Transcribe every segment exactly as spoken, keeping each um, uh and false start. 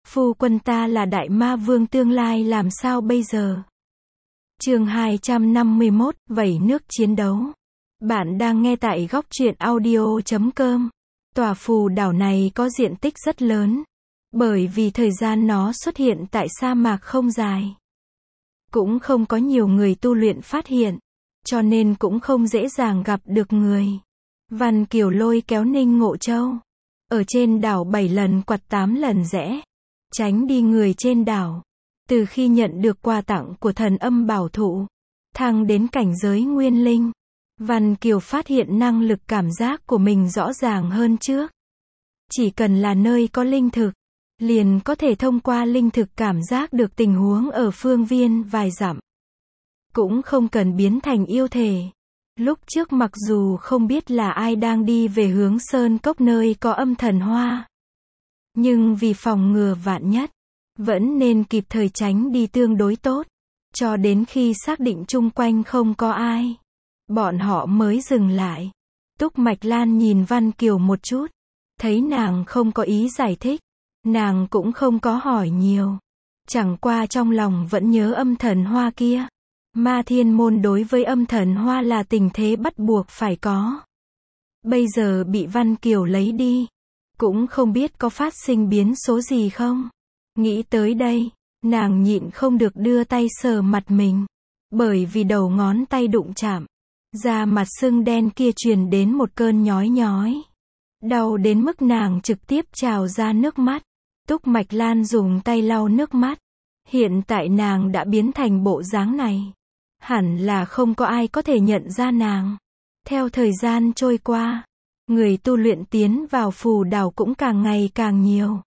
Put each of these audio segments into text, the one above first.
Phu quân ta là đại ma vương tương lai làm sao bây giờ? Chương hai trăm năm mươi mốt, vẩy nước chiến đấu. Bạn đang nghe tại góc truyện audio chấm com. Tòa phù đảo này có diện tích rất lớn, bởi vì thời gian nó xuất hiện tại sa mạc không dài. Cũng không có nhiều người tu luyện phát hiện, cho nên cũng không dễ dàng gặp được người. Văn Kiều lôi kéo Ninh Ngộ Châu. Ở trên đảo bảy lần quặt tám lần rẽ, tránh đi người trên đảo. Từ khi nhận được quà tặng của thần âm bảo thụ, thăng đến cảnh giới nguyên linh, Văn Kiều phát hiện năng lực cảm giác của mình rõ ràng hơn trước. Chỉ cần là nơi có linh thực, liền có thể thông qua linh thực cảm giác được tình huống ở phương viên vài dặm. Cũng không cần biến thành yêu thể. Lúc trước mặc dù không biết là ai đang đi về hướng sơn cốc nơi có âm thần hoa, nhưng vì phòng ngừa vạn nhất, vẫn nên kịp thời tránh đi tương đối tốt. Cho đến khi xác định chung quanh không có ai, bọn họ mới dừng lại. Túc Mạch Lan nhìn Văn Kiều một chút, thấy nàng không có ý giải thích, nàng cũng không có hỏi nhiều. Chẳng qua trong lòng vẫn nhớ âm thần hoa kia. Ma Thiên Môn đối với âm thần hoa là tình thế bắt buộc phải có. Bây giờ bị Văn Kiều lấy đi, cũng không biết có phát sinh biến số gì không. Nghĩ tới đây, nàng nhịn không được đưa tay sờ mặt mình, bởi vì đầu ngón tay đụng chạm, da mặt sưng đen kia truyền đến một cơn nhói nhói. Đau đến mức nàng trực tiếp trào ra nước mắt. Túc Mạch Lan dùng tay lau nước mắt. Hiện tại nàng đã biến thành bộ dáng này, hẳn là không có ai có thể nhận ra nàng. Theo thời gian trôi qua, người tu luyện tiến vào phù đảo cũng càng ngày càng nhiều.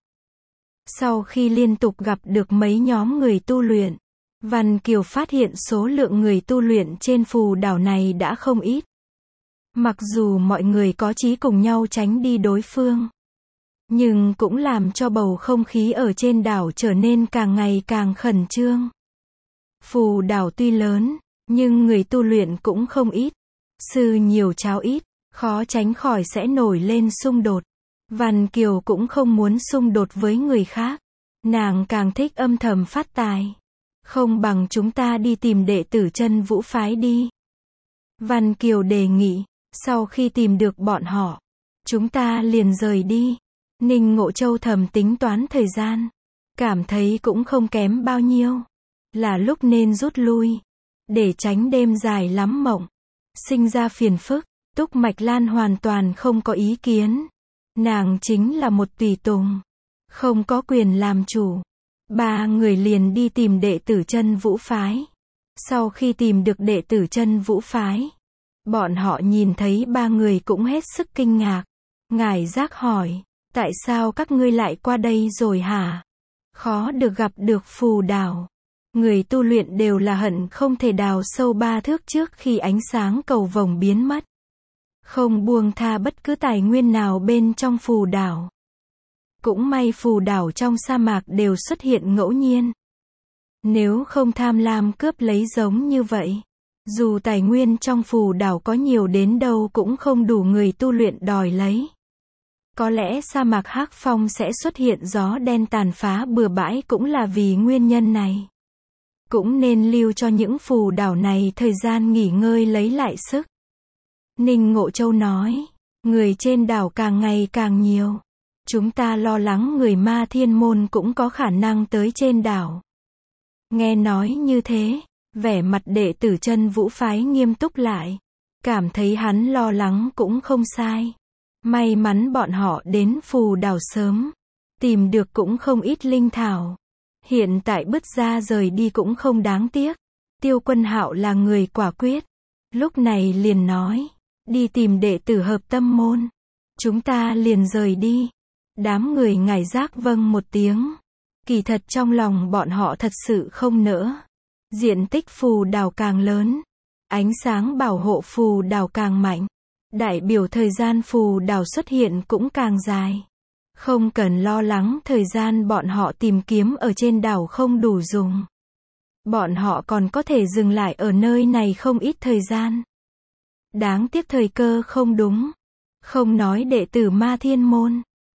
Sau khi liên tục gặp được mấy nhóm người tu luyện, Văn Kiều phát hiện số lượng người tu luyện trên phù đảo này đã không ít. Mặc dù mọi người có chí cùng nhau tránh đi đối phương, nhưng cũng làm cho bầu không khí ở trên đảo trở nên càng ngày càng khẩn trương. Phù đảo tuy lớn, nhưng người tu luyện cũng không ít. Sư nhiều cháo ít, khó tránh khỏi sẽ nổi lên xung đột. Văn Kiều cũng không muốn xung đột với người khác. Nàng càng thích âm thầm phát tài. Không bằng chúng ta đi tìm đệ tử Chân Vũ phái đi. Văn Kiều đề nghị, sau khi tìm được bọn họ, chúng ta liền rời đi. Ninh Ngộ Châu thầm tính toán thời gian, cảm thấy cũng không kém bao nhiêu, là lúc nên rút lui, để tránh đêm dài lắm mộng, sinh ra phiền phức. Túc Mạch Lan hoàn toàn không có ý kiến. Nàng chính là một tùy tùng, không có quyền làm chủ. Ba người liền đi tìm đệ tử Chân Vũ phái. Sau khi tìm được đệ tử Chân Vũ phái, bọn họ nhìn thấy ba người cũng hết sức kinh ngạc. Ngải Giác hỏi, tại sao các ngươi lại qua đây rồi hả? Khó được gặp được phù đảo. Người tu luyện đều là hận không thể đào sâu ba thước trước khi ánh sáng cầu vồng biến mất. Không buông tha bất cứ tài nguyên nào bên trong phù đảo. Cũng may phù đảo trong sa mạc đều xuất hiện ngẫu nhiên. Nếu không tham lam cướp lấy giống như vậy, dù tài nguyên trong phù đảo có nhiều đến đâu cũng không đủ người tu luyện đòi lấy. Có lẽ sa mạc Hắc Phong sẽ xuất hiện gió đen tàn phá bừa bãi cũng là vì nguyên nhân này. Cũng nên lưu cho những phù đảo này thời gian nghỉ ngơi lấy lại sức. Ninh Ngộ Châu nói, người trên đảo càng ngày càng nhiều. Chúng ta lo lắng người Ma Thiên Môn cũng có khả năng tới trên đảo. Nghe nói như thế, vẻ mặt đệ tử Chân Vũ phái nghiêm túc lại. Cảm thấy hắn lo lắng cũng không sai. May mắn bọn họ đến phù đảo sớm, tìm được cũng không ít linh thảo. Hiện tại bứt ra rời đi cũng không đáng tiếc. Tiêu Quân Hạo là người quả quyết. Lúc này liền nói, đi tìm đệ tử Hợp Tâm Môn. Chúng ta liền rời đi. Đám người Ngải Giác vâng một tiếng. Kỳ thật trong lòng bọn họ thật sự không nỡ. Diện tích phù đảo càng lớn, ánh sáng bảo hộ phù đảo càng mạnh, đại biểu thời gian phù đảo xuất hiện cũng càng dài. Không cần lo lắng thời gian bọn họ tìm kiếm ở trên đảo không đủ dùng. Bọn họ còn có thể dừng lại ở nơi này không ít thời gian. Đáng tiếc thời cơ không đúng. Không nói đệ tử Ma Thiên Môn,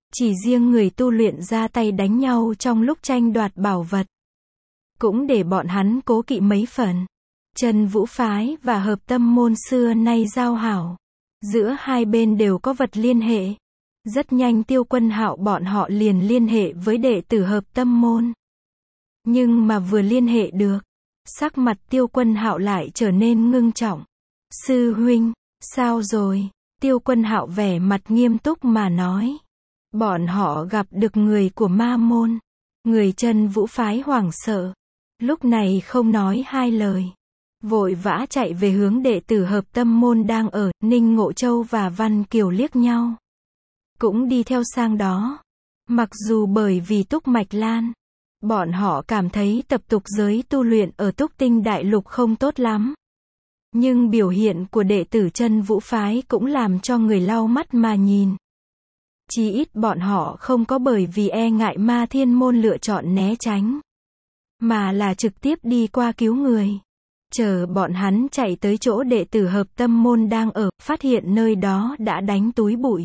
Chỉ riêng người tu luyện ra tay đánh nhau trong lúc tranh đoạt bảo vật, cũng để bọn hắn cố kỵ mấy phần. Chân Vũ phái và Hợp Tâm môn xưa nay giao hảo, giữa hai bên đều có vật liên hệ. Rất nhanh Tiêu Quân Hạo bọn họ liền liên hệ với đệ tử Hợp Tâm môn. Nhưng mà vừa liên hệ được, sắc mặt Tiêu Quân Hạo lại trở nên ngưng trọng. Sư huynh, sao rồi? Tiêu Quân Hạo vẻ mặt nghiêm túc mà nói. Bọn họ gặp được người của ma môn. Người Chân Vũ phái hoảng sợ, lúc này không nói hai lời, vội vã chạy về hướng đệ tử Hợp Tâm môn đang ở. Ninh Ngộ Châu và Văn Kiều liếc nhau, cũng đi theo sang đó. Mặc dù bởi vì Túc Mạch Lan, bọn họ cảm thấy tập tục giới tu luyện ở Túc Tinh Đại Lục không tốt lắm, nhưng biểu hiện của đệ tử Chân Vũ phái cũng làm cho người lau mắt mà nhìn. Chí ít bọn họ không có bởi vì e ngại Ma Thiên môn lựa chọn né tránh, mà là trực tiếp đi qua cứu người. Chờ bọn hắn chạy tới chỗ đệ tử Hợp Tâm môn đang ở, phát hiện nơi đó đã đánh túi bụi.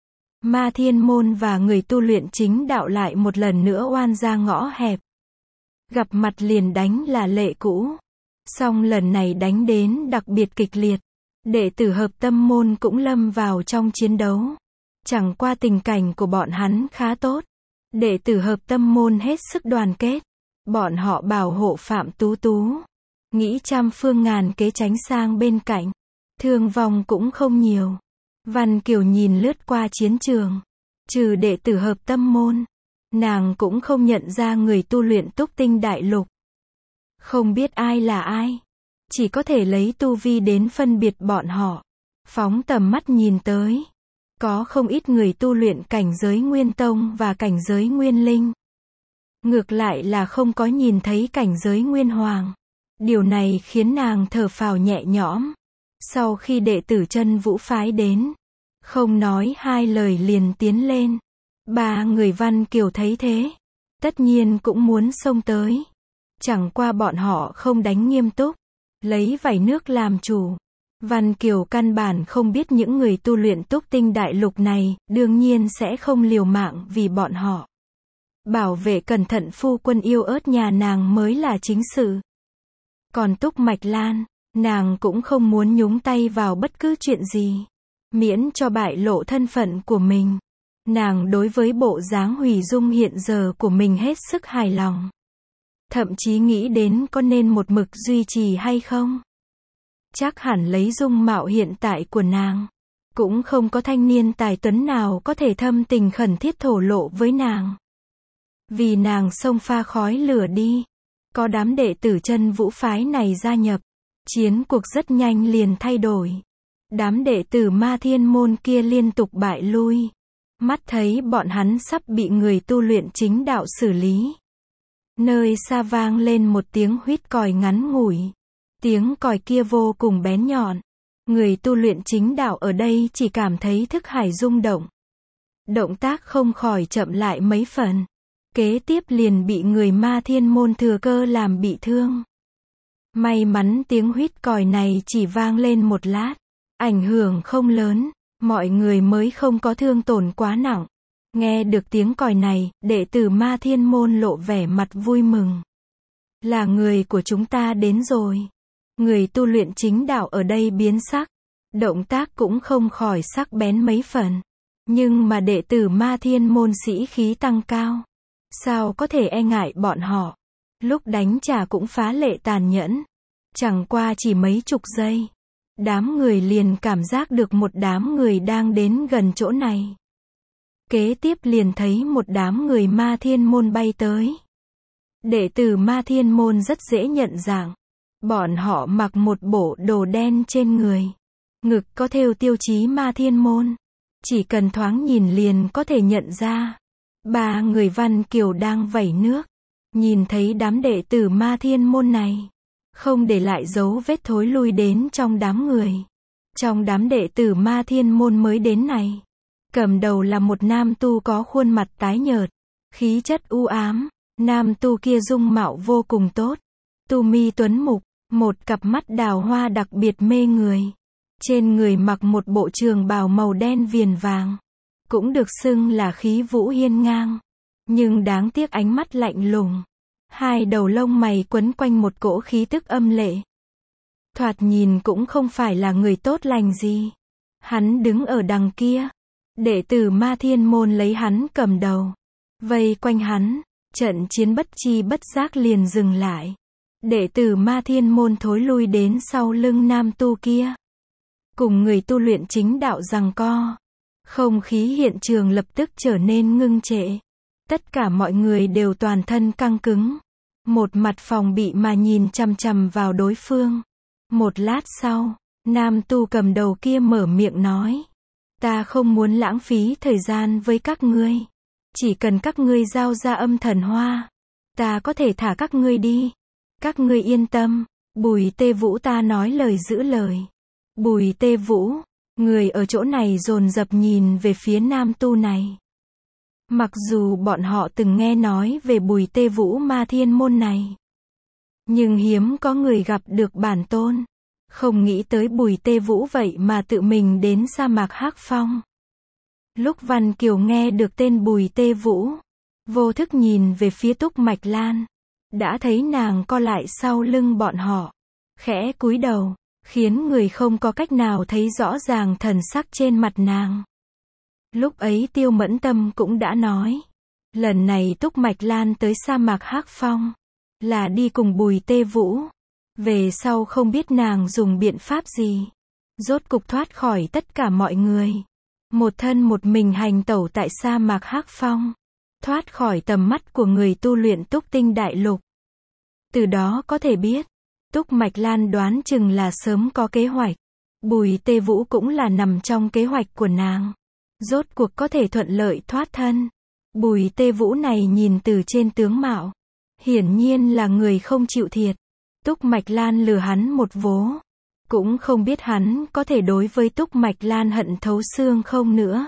Ma Thiên môn và người tu luyện chính đạo lại một lần nữa oan ra ngõ hẹp. Gặp mặt liền đánh là lệ cũ, song lần này đánh đến đặc biệt kịch liệt. Đệ tử Hợp Tâm môn cũng lâm vào trong chiến đấu. Chẳng qua tình cảnh của bọn hắn khá tốt. Đệ tử Hợp Tâm môn hết sức đoàn kết. Bọn họ bảo hộ Phạm Tú Tú, nghĩ trăm phương ngàn kế tránh sang bên cạnh. Thương vong cũng không nhiều. Văn Kiều nhìn lướt qua chiến trường, trừ đệ tử Hợp Tâm môn, nàng cũng không nhận ra người tu luyện Túc Tinh Đại Lục. Không biết ai là ai, chỉ có thể lấy tu vi đến phân biệt bọn họ. Phóng tầm mắt nhìn tới, có không ít người tu luyện cảnh giới Nguyên Tông và cảnh giới Nguyên Linh. Ngược lại là không có nhìn thấy cảnh giới Nguyên Hoàng. Điều này khiến nàng thở phào nhẹ nhõm. Sau khi đệ tử Chân Vũ phái đến, không nói hai lời liền tiến lên. Ba người Văn Kiều thấy thế, tất nhiên cũng muốn xông tới. Chẳng qua bọn họ không đánh nghiêm túc, lấy vảy nước làm chủ. Văn Kiều căn bản không biết những người tu luyện Túc Tinh Đại Lục này, đương nhiên sẽ không liều mạng vì bọn họ. Bảo vệ cẩn thận phu quân yêu ớt nhà nàng mới là chính sự. Còn Túc Mạch Lan, nàng cũng không muốn nhúng tay vào bất cứ chuyện gì, miễn cho bại lộ thân phận của mình. Nàng đối với bộ dáng hủy dung hiện giờ của mình hết sức hài lòng. Thậm chí nghĩ đến có nên một mực duy trì hay không. Chắc hẳn lấy dung mạo hiện tại của nàng, cũng không có thanh niên tài tuấn nào có thể thâm tình khẩn thiết thổ lộ với nàng. Vì nàng xông pha khói lửa đi, có đám đệ tử Chân Vũ phái này gia nhập, chiến cuộc rất nhanh liền thay đổi. Đám đệ tử Ma Thiên môn kia liên tục bại lui. Mắt thấy bọn hắn sắp bị người tu luyện chính đạo xử lý. Nơi xa vang lên một tiếng huýt còi ngắn ngủi. Tiếng còi kia vô cùng bén nhọn. Người tu luyện chính đạo ở đây chỉ cảm thấy thức hải rung động. Động tác không khỏi chậm lại mấy phần. Kế tiếp liền bị người Ma Thiên môn thừa cơ làm bị thương. May mắn tiếng huýt còi này chỉ vang lên một lát, ảnh hưởng không lớn, mọi người mới không có thương tổn quá nặng. Nghe được tiếng còi này, đệ tử Ma Thiên môn lộ vẻ mặt vui mừng. Là người của chúng ta đến rồi. Người tu luyện chính đạo ở đây biến sắc, động tác cũng không khỏi sắc bén mấy phần. Nhưng mà đệ tử Ma Thiên môn sĩ khí tăng cao, sao có thể e ngại bọn họ. Lúc đánh trả cũng phá lệ tàn nhẫn. Chẳng qua chỉ mấy chục giây, đám người liền cảm giác được một đám người đang đến gần chỗ này. Kế tiếp liền thấy một đám người Ma Thiên môn bay tới. Đệ tử Ma Thiên môn rất dễ nhận dạng. Bọn họ mặc một bộ đồ đen trên người, ngực có thêu tiêu chí Ma Thiên môn. Chỉ cần thoáng nhìn liền có thể nhận ra. Ba người Văn Kiều đang vẩy nước, nhìn thấy đám đệ tử Ma Thiên môn này, không để lại dấu vết thối lui đến trong đám người. Trong đám đệ tử Ma Thiên môn mới đến này, cầm đầu là một nam tu có khuôn mặt tái nhợt, khí chất u ám. Nam tu kia dung mạo vô cùng tốt, tu mi tuấn mục, một cặp mắt đào hoa đặc biệt mê người. Trên người mặc một bộ trường bào màu đen viền vàng, cũng được xưng là khí vũ hiên ngang. Nhưng đáng tiếc ánh mắt lạnh lùng. Hai đầu lông mày quấn quanh một cỗ khí tức âm lệ. Thoạt nhìn cũng không phải là người tốt lành gì. Hắn đứng ở đằng kia. Đệ tử Ma Thiên Môn lấy hắn cầm đầu. Vây quanh hắn. Trận chiến bất chi bất giác liền dừng lại. Đệ tử Ma Thiên Môn thối lui đến sau lưng nam tu kia. Cùng người tu luyện chính đạo giằng co. Không khí hiện trường lập tức trở nên ngưng trệ. Tất cả mọi người đều toàn thân căng cứng. Một mặt phòng bị mà nhìn chằm chằm vào đối phương. Một lát sau, nam tu cầm đầu kia mở miệng nói. Ta không muốn lãng phí thời gian với các ngươi. Chỉ cần các ngươi giao ra âm thần hoa. Ta có thể thả các ngươi đi. Các ngươi yên tâm. Bùi Tê Vũ ta nói lời giữ lời. Bùi Tê Vũ. Người ở chỗ này dồn dập nhìn về phía nam tu này. Mặc dù bọn họ từng nghe nói về Bùi Tê Vũ Ma Thiên Môn này. Nhưng hiếm có người gặp được bản tôn. Không nghĩ tới Bùi Tê Vũ vậy mà tự mình đến sa mạc Hắc Phong. Lúc Văn Kiều nghe được tên Bùi Tê Vũ, vô thức nhìn về phía Túc Mạch Lan. Đã thấy nàng co lại sau lưng bọn họ. Khẽ cúi đầu, khiến người không có cách nào thấy rõ ràng thần sắc trên mặt nàng. Lúc ấy Tiêu Mẫn Tâm cũng đã nói. Lần này Túc Mạch Lan tới sa mạc Hắc Phong. Là đi cùng Bùi Tê Vũ. Về sau không biết nàng dùng biện pháp gì. Rốt cục thoát khỏi tất cả mọi người. Một thân một mình hành tẩu tại sa mạc Hắc Phong. Thoát khỏi tầm mắt của người tu luyện Túc Tinh Đại Lục. Từ đó có thể biết. Túc Mạch Lan đoán chừng là sớm có kế hoạch. Bùi Tê Vũ cũng là nằm trong kế hoạch của nàng. Rốt cuộc có thể thuận lợi thoát thân. Bùi Tê Vũ này nhìn từ trên tướng mạo. Hiển nhiên là người không chịu thiệt. Túc Mạch Lan lừa hắn một vố. Cũng không biết hắn có thể đối với Túc Mạch Lan hận thấu xương không nữa.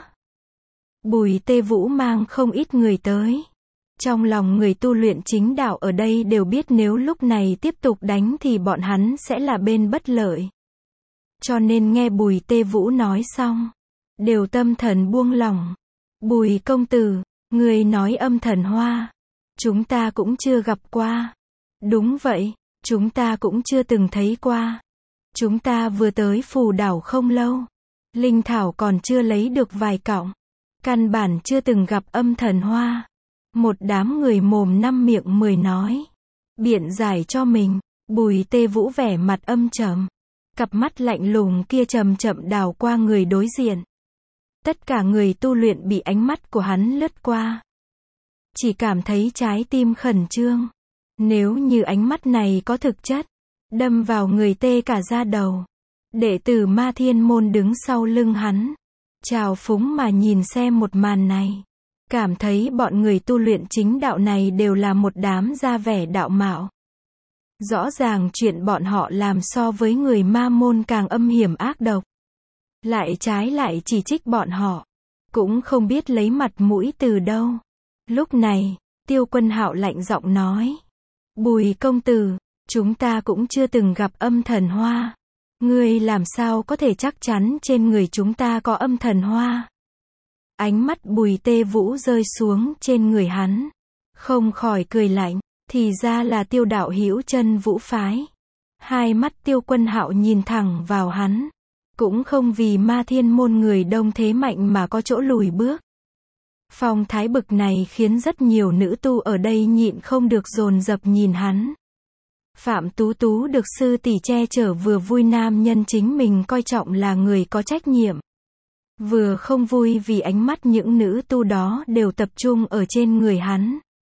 Bùi Tê Vũ mang không ít người tới. Trong lòng người tu luyện chính đạo ở đây đều biết nếu lúc này tiếp tục đánh thì bọn hắn sẽ là bên bất lợi. Cho nên nghe Bùi Tê Vũ nói xong. Đều tâm thần buông lỏng. Bùi công tử, người nói âm thần hoa. Chúng ta cũng chưa gặp qua. Đúng vậy, chúng ta cũng chưa từng thấy qua. Chúng ta vừa tới Phù Đảo không lâu. Linh thảo còn chưa lấy được vài cọng. Căn bản chưa từng gặp âm thần hoa. Một đám người mồm năm miệng mười nói. Biện giải cho mình. Bùi Tê Vũ vẻ mặt âm trầm. Cặp mắt lạnh lùng kia chậm chậm đảo qua người đối diện. Tất cả người tu luyện bị ánh mắt của hắn lướt qua. Chỉ cảm thấy trái tim khẩn trương. Nếu như ánh mắt này có thực chất, đâm vào người tê cả da đầu. Đệ tử Ma Thiên Môn đứng sau lưng hắn. Trào phúng mà nhìn xem một màn này. Cảm thấy bọn người tu luyện chính đạo này đều là một đám da vẻ đạo mạo. Rõ ràng chuyện bọn họ làm so với người ma môn càng âm hiểm ác độc. Lại trái lại chỉ trích bọn họ. Cũng không biết lấy mặt mũi từ đâu. Lúc này, Tiêu Quân Hạo lạnh giọng nói. Bùi công tử, chúng ta cũng chưa từng gặp âm thần hoa. Ngươi làm sao có thể chắc chắn trên người chúng ta có âm thần hoa? Ánh mắt Bùi Tê Vũ rơi xuống trên người hắn. Không khỏi cười lạnh, thì ra là Tiêu đạo hữu Chân Vũ phái. Hai mắt Tiêu Quân Hạo nhìn thẳng vào hắn. Cũng không vì Ma Thiên Môn người đông thế mạnh mà có chỗ lùi bước. Phong thái bực này khiến rất nhiều nữ tu ở đây nhịn không được dồn dập nhìn hắn. Phạm Tú Tú được sư tỷ che chở vừa vui nam nhân chính mình coi trọng là người có trách nhiệm. Vừa không vui vì ánh mắt những nữ tu đó đều tập trung ở trên người hắn.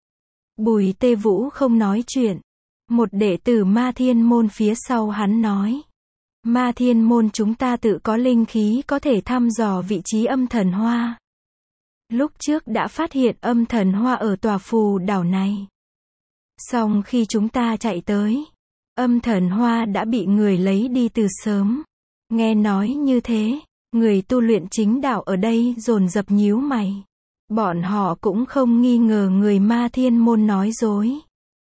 Bùi Tê Vũ không nói chuyện. Một đệ tử Ma Thiên Môn phía sau hắn nói. Ma Thiên Môn chúng ta tự có linh khí có thể thăm dò vị trí âm thần hoa. Lúc trước đã phát hiện âm thần hoa ở tòa Phù Đảo này. Song khi chúng ta chạy tới, âm thần hoa đã bị người lấy đi từ sớm. Nghe nói như thế, người tu luyện chính đạo ở đây dồn dập nhíu mày. Bọn họ cũng không nghi ngờ người Ma Thiên Môn nói dối.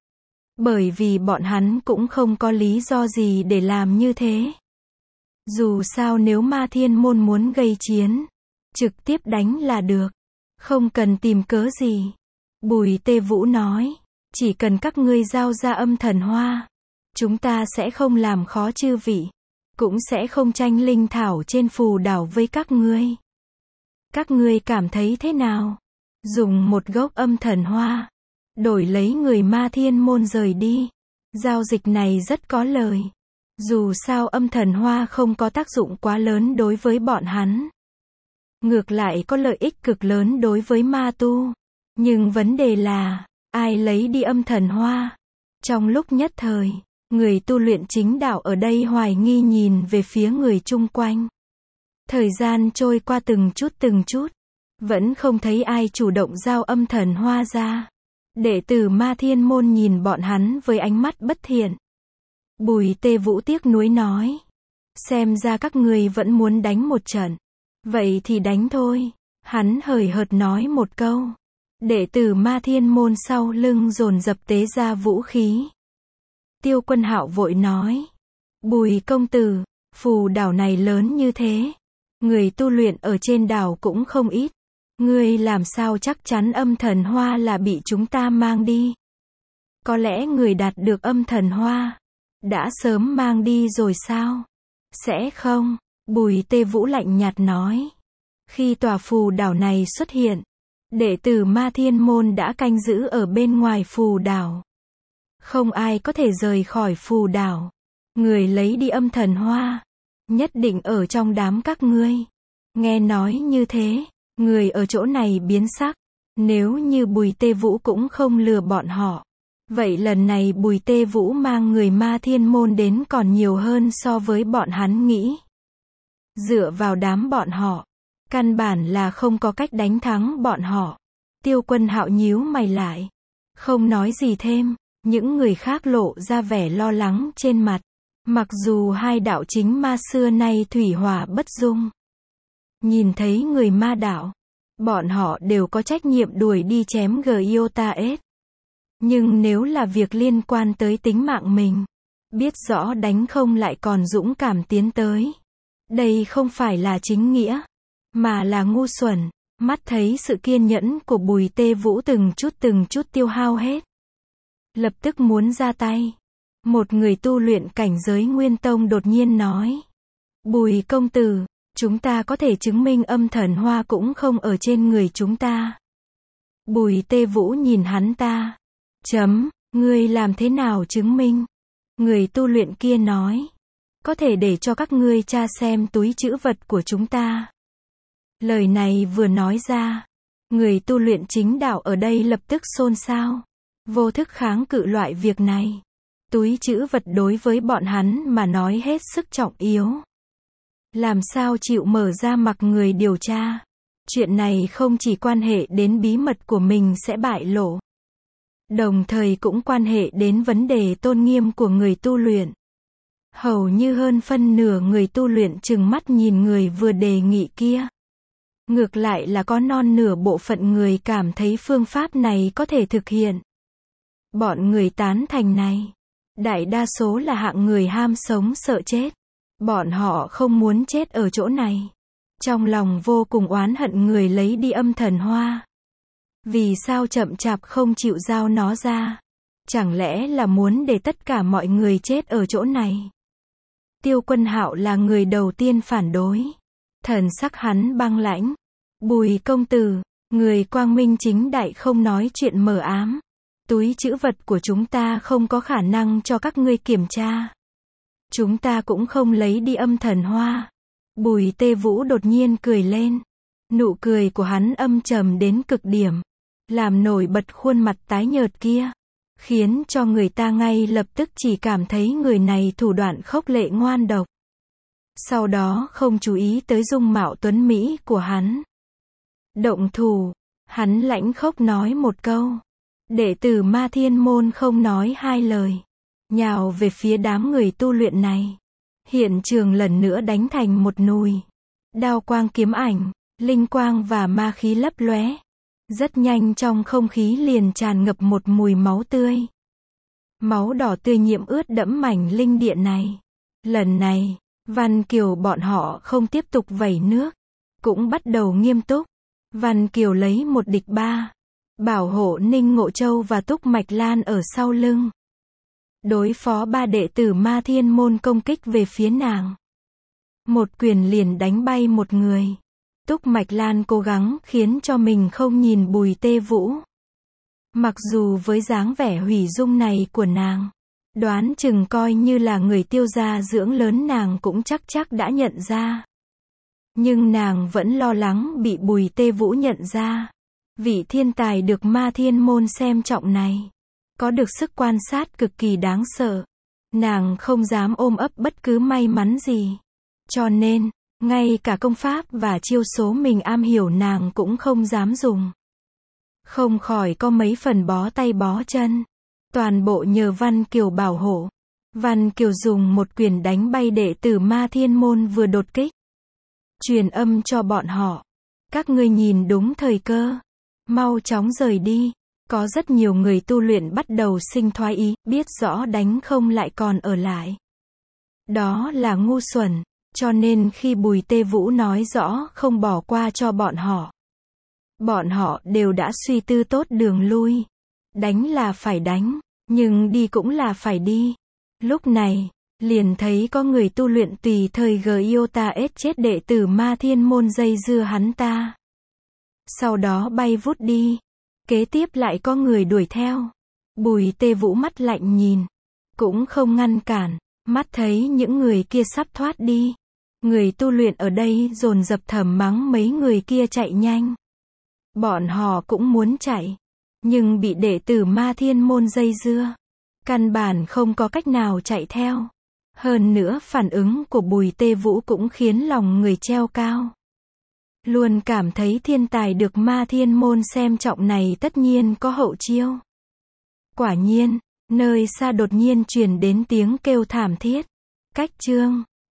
Bởi vì bọn hắn cũng không có lý do gì để làm như thế. Dù sao nếu Ma Thiên Môn muốn gây chiến, trực tiếp đánh là được. Không cần tìm cớ gì. Bùi Tê Vũ nói, chỉ cần các ngươi giao ra âm thần hoa, chúng ta sẽ không làm khó chư vị, cũng sẽ không tranh linh thảo trên phù đảo với các ngươi. Các ngươi cảm thấy thế nào? Dùng một gốc âm thần hoa, đổi lấy người Ma Thiên Môn rời đi. Giao dịch này rất có lời. Dù sao âm thần hoa không có tác dụng quá lớn đối với bọn hắn. Ngược lại có lợi ích cực lớn đối với ma tu. Nhưng vấn đề là, ai lấy đi âm thần hoa? Trong lúc nhất thời, người tu luyện chính đạo ở đây hoài nghi nhìn về phía người chung quanh. Thời gian trôi qua từng chút từng chút, vẫn không thấy ai chủ động giao âm thần hoa ra. Đệ tử Ma Thiên Môn nhìn bọn hắn với ánh mắt bất thiện. Bùi Tê Vũ tiếc nuối nói, xem ra các ngươi vẫn muốn đánh một trận. Vậy thì đánh thôi. Hắn hời hợt nói một câu. Đệ tử Ma Thiên Môn sau lưng dồn dập tế ra vũ khí. Tiêu Quân Hạo vội nói, Bùi công tử, phù đảo này lớn như thế, người tu luyện ở trên đảo cũng không ít. Ngươi làm sao chắc chắn âm thần hoa là bị chúng ta mang đi? Có lẽ người đạt được âm thần hoa đã sớm mang đi rồi sao? Sẽ không, Bùi Tê Vũ lạnh nhạt nói. Khi tòa phù đảo này xuất hiện, đệ tử Ma Thiên Môn đã canh giữ ở bên ngoài phù đảo. Không ai có thể rời khỏi phù đảo. Người lấy đi âm thần hoa, nhất định ở trong đám các ngươi. Nghe nói như thế, người ở chỗ này biến sắc. Nếu như Bùi Tê Vũ cũng không lừa bọn họ, vậy lần này Bùi Tê Vũ mang người Ma Thiên Môn đến còn nhiều hơn so với bọn hắn nghĩ. Dựa vào đám bọn họ, căn bản là không có cách đánh thắng bọn họ. Tiêu Quân Hạo nhíu mày lại, không nói gì thêm. Những người khác lộ ra vẻ lo lắng trên mặt. Mặc dù hai đạo chính ma xưa nay thủy hỏa bất dung, nhìn thấy người ma đạo, bọn họ đều có trách nhiệm đuổi đi chém Giotaes. Nhưng nếu là việc liên quan tới tính mạng mình, biết rõ đánh không lại còn dũng cảm tiến tới, đây không phải là chính nghĩa, mà là ngu xuẩn. Mắt thấy sự kiên nhẫn của Bùi Tê Vũ từng chút từng chút tiêu hao hết, lập tức muốn ra tay. Một người tu luyện cảnh giới Nguyên Tông đột nhiên nói, Bùi công tử, chúng ta có thể chứng minh âm thần hoa cũng không ở trên người chúng ta. Bùi Tê Vũ nhìn hắn ta. Chấm, ngươi làm thế nào chứng minh? Người tu luyện kia nói, có thể để cho các ngươi tra xem túi trữ vật của chúng ta. Lời này vừa nói ra, người tu luyện chính đạo ở đây lập tức xôn xao, vô thức kháng cự loại việc này. Túi trữ vật đối với bọn hắn mà nói hết sức trọng yếu. Làm sao chịu mở ra mặc người điều tra? Chuyện này không chỉ quan hệ đến bí mật của mình sẽ bại lộ, đồng thời cũng quan hệ đến vấn đề tôn nghiêm của người tu luyện. Hầu như hơn phân nửa người tu luyện trừng mắt nhìn người vừa đề nghị kia. Ngược lại là có non nửa bộ phận người cảm thấy phương pháp này có thể thực hiện. Bọn người tán thành này, đại đa số là hạng người ham sống sợ chết. Bọn họ không muốn chết ở chỗ này. Trong lòng vô cùng oán hận người lấy đi âm thần hoa. Vì sao chậm chạp không chịu giao nó ra? Chẳng lẽ là muốn để tất cả mọi người chết ở chỗ này? Tiêu Quân Hạo là người đầu tiên phản đối. Thần sắc hắn băng lãnh. Bùi công tử, người quang minh chính đại không nói chuyện mờ ám. Túi trữ vật của chúng ta không có khả năng cho các ngươi kiểm tra. Chúng ta cũng không lấy đi âm thần hoa. Bùi Tê Vũ đột nhiên cười lên. Nụ cười của hắn âm trầm đến cực điểm, làm nổi bật khuôn mặt tái nhợt kia, khiến cho người ta ngay lập tức chỉ cảm thấy người này thủ đoạn khốc lệ ngoan độc. Sau đó không chú ý tới dung mạo tuấn mỹ của hắn. Động thủ, hắn lãnh khốc nói một câu. Đệ tử Ma Thiên Môn không nói hai lời, nhào về phía đám người tu luyện này. Hiện trường lần nữa đánh thành một nùi. Đao quang kiếm ảnh, linh quang và ma khí lấp lóe. Rất nhanh trong không khí liền tràn ngập một mùi máu tươi. Máu đỏ tươi nhiễm ướt đẫm mảnh linh điện này. Lần này, Văn Kiều bọn họ không tiếp tục vẩy nước. cũng bắt đầu nghiêm túc. Văn Kiều lấy một địch ba, bảo hộ Ninh Ngộ Châu và Túc Mạch Lan ở sau lưng. Đối phó ba đệ tử Ma Thiên Môn công kích về phía nàng. Một quyền liền đánh bay một người. Túc Mạch Lan cố gắng khiến cho mình không nhìn Bùi Tê Vũ. Mặc dù với dáng vẻ hủy dung này của nàng, đoán chừng coi như là người Tiêu gia dưỡng lớn nàng cũng chắc chắc đã nhận ra. Nhưng nàng vẫn lo lắng bị Bùi Tê Vũ nhận ra. Vị thiên tài được Ma Thiên Môn xem trọng này, có được sức quan sát cực kỳ đáng sợ. Nàng không dám ôm ấp bất cứ may mắn gì. Cho nên, ngay cả công pháp và chiêu số mình am hiểu nàng cũng không dám dùng. Không khỏi có mấy phần bó tay bó chân. Toàn bộ nhờ Văn Kiều bảo hộ. Văn Kiều dùng một quyền đánh bay đệ tử Ma Thiên Môn vừa đột kích. Truyền âm cho bọn họ. Các ngươi nhìn đúng thời cơ. Mau chóng rời đi. Có rất nhiều người tu luyện bắt đầu sinh thoái ý, biết rõ đánh không lại còn ở lại. Đó là ngu xuẩn. Cho nên khi Bùi Tê Vũ nói rõ không bỏ qua cho bọn họ, bọn họ đều đã suy tư tốt đường lui. Đánh là phải đánh, nhưng đi cũng là phải đi. Lúc này, liền thấy có người tu luyện tùy thời Giota ết chết đệ tử Ma Thiên Môn dây dưa hắn ta. Sau đó bay vút đi. Kế tiếp lại có người đuổi theo. Bùi Tê Vũ mắt lạnh nhìn, cũng không ngăn cản. Mắt thấy những người kia sắp thoát đi. Người tu luyện ở đây dồn dập thầm mắng mấy người kia chạy nhanh. Bọn họ cũng muốn chạy, nhưng bị đệ tử Ma Thiên Môn dây dưa. Căn bản không có cách nào chạy theo. Hơn nữa phản ứng của Bùi Tê Vũ cũng khiến lòng người treo cao. Luôn cảm thấy thiên tài được Ma Thiên Môn xem trọng này tất nhiên có hậu chiêu. Quả nhiên, nơi xa đột nhiên truyền đến tiếng kêu thảm thiết. Cách chương